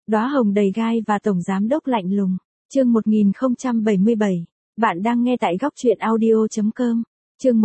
Đóa hồng đầy gai và tổng giám đốc lạnh lùng. Chương 1077. Bạn đang nghe tại góc truyện audio.com. Chương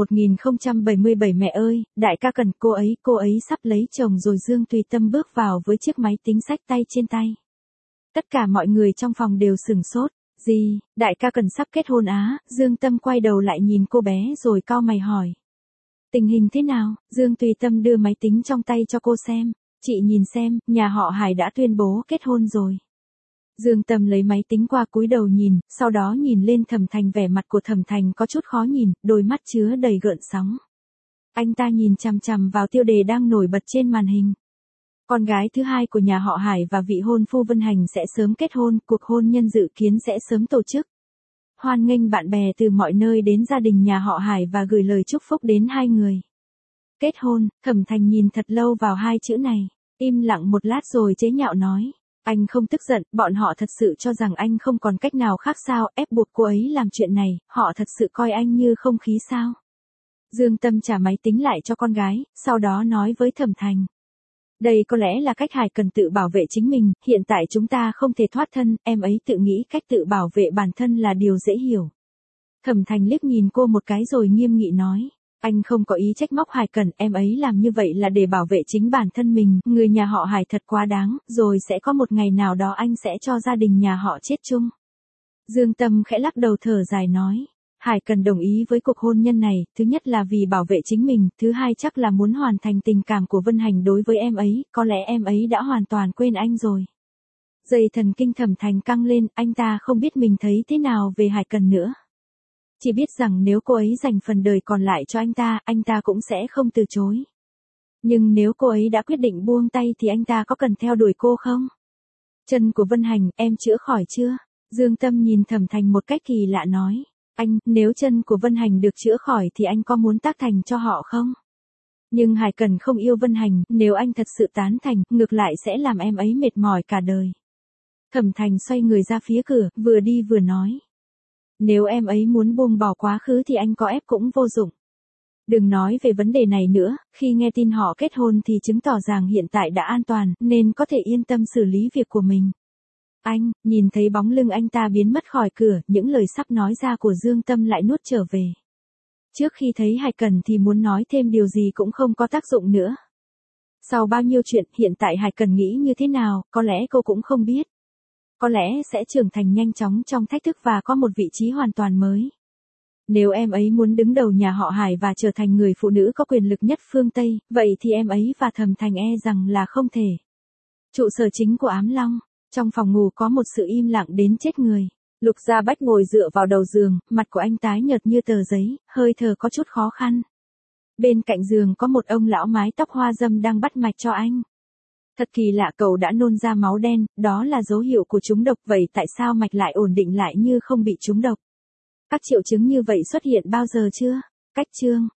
1077 mẹ ơi, đại ca cần cô ấy sắp lấy chồng rồi. Dương Tùy Tâm bước vào với chiếc máy tính xách tay trên tay. Tất cả mọi người trong phòng đều sửng sốt. Gì, đại ca cần sắp kết hôn á? Dương Tâm quay đầu lại nhìn cô bé rồi cau mày hỏi. Tình hình thế nào? Dương Tùy Tâm đưa máy tính trong tay cho cô xem. Chị nhìn xem, nhà họ Hải đã tuyên bố kết hôn rồi. Dương Tâm lấy máy tính qua cúi đầu nhìn, sau đó nhìn lên Thẩm Thành. Vẻ mặt của Thẩm Thành có chút khó nhìn, đôi mắt chứa đầy gợn sóng. Anh ta nhìn chằm chằm vào tiêu đề đang nổi bật trên màn hình. Con gái thứ hai của nhà họ Hải và vị hôn phu Vân Hành sẽ sớm kết hôn, cuộc hôn nhân dự kiến sẽ sớm tổ chức. Hoan nghênh bạn bè từ mọi nơi đến gia đình nhà họ Hải và gửi lời chúc phúc đến hai người. Kết hôn. Thẩm Thành nhìn thật lâu vào hai chữ này, im lặng một lát rồi chế nhạo nói. Anh không tức giận, bọn họ thật sự cho rằng anh không còn cách nào khác sao, ép buộc cô ấy làm chuyện này, họ thật sự coi anh như không khí sao. Dương Tâm trả máy tính lại cho con gái, sau đó nói với Thẩm Thành. Đây có lẽ là cách Hải cần tự bảo vệ chính mình, hiện tại chúng ta không thể thoát thân, em ấy tự nghĩ cách tự bảo vệ bản thân là điều dễ hiểu. Thẩm Thành liếc nhìn cô một cái rồi nghiêm nghị nói. Anh không có ý trách móc Hải Cần, em ấy làm như vậy là để bảo vệ chính bản thân mình, người nhà họ Hải thật quá đáng, rồi sẽ có một ngày nào đó anh sẽ cho gia đình nhà họ chết chung. Dương Tâm khẽ lắc đầu thở dài nói, Hải Cần đồng ý với cuộc hôn nhân này, thứ nhất là vì bảo vệ chính mình, thứ hai chắc là muốn hoàn thành tình cảm của Vân Hành đối với em ấy, có lẽ em ấy đã hoàn toàn quên anh rồi. Dây thần kinh Thẩm Thành căng lên, anh ta không biết mình thấy thế nào về Hải Cần nữa. Chỉ biết rằng nếu cô ấy dành phần đời còn lại cho anh ta cũng sẽ không từ chối. Nhưng nếu cô ấy đã quyết định buông tay thì anh ta có cần theo đuổi cô không? Chân của Vân Hành, em chữa khỏi chưa? Dương Tâm nhìn Thẩm Thành một cách kỳ lạ nói. Anh, nếu chân của Vân Hành được chữa khỏi thì anh có muốn tác thành cho họ không? Nhưng Hải Cần không yêu Vân Hành, nếu anh thật sự tán thành, ngược lại sẽ làm em ấy mệt mỏi cả đời. Thẩm Thành xoay người ra phía cửa, vừa đi vừa nói. Nếu em ấy muốn buông bỏ quá khứ thì anh có ép cũng vô dụng. Đừng nói về vấn đề này nữa, khi nghe tin họ kết hôn thì chứng tỏ rằng hiện tại đã an toàn, nên có thể yên tâm xử lý việc của mình. Anh, nhìn thấy bóng lưng anh ta biến mất khỏi cửa, những lời sắp nói ra của Dương Tâm lại nuốt trở về. Trước khi thấy Hải Cần thì muốn nói thêm điều gì cũng không có tác dụng nữa. Sau bao nhiêu chuyện, hiện tại Hải Cần nghĩ như thế nào, có lẽ cô cũng không biết. Có lẽ sẽ trưởng thành nhanh chóng trong thách thức và có một vị trí hoàn toàn mới. Nếu em ấy muốn đứng đầu nhà họ Hải và trở thành người phụ nữ có quyền lực nhất phương Tây, vậy thì em ấy và Thẩm Thành e rằng là không thể. Trụ sở chính của Ám Long, trong phòng ngủ có một sự im lặng đến chết người. Lục Gia Bách ngồi dựa vào đầu giường, mặt của anh tái nhợt như tờ giấy, hơi thở có chút khó khăn. Bên cạnh giường có một ông lão mái tóc hoa râm đang bắt mạch cho anh. Thật kỳ lạ, cậu đã nôn ra máu đen, đó là dấu hiệu của trúng độc, vậy tại sao mạch lại ổn định lại như không bị trúng độc? Các triệu chứng như vậy xuất hiện bao giờ chưa? Cách chương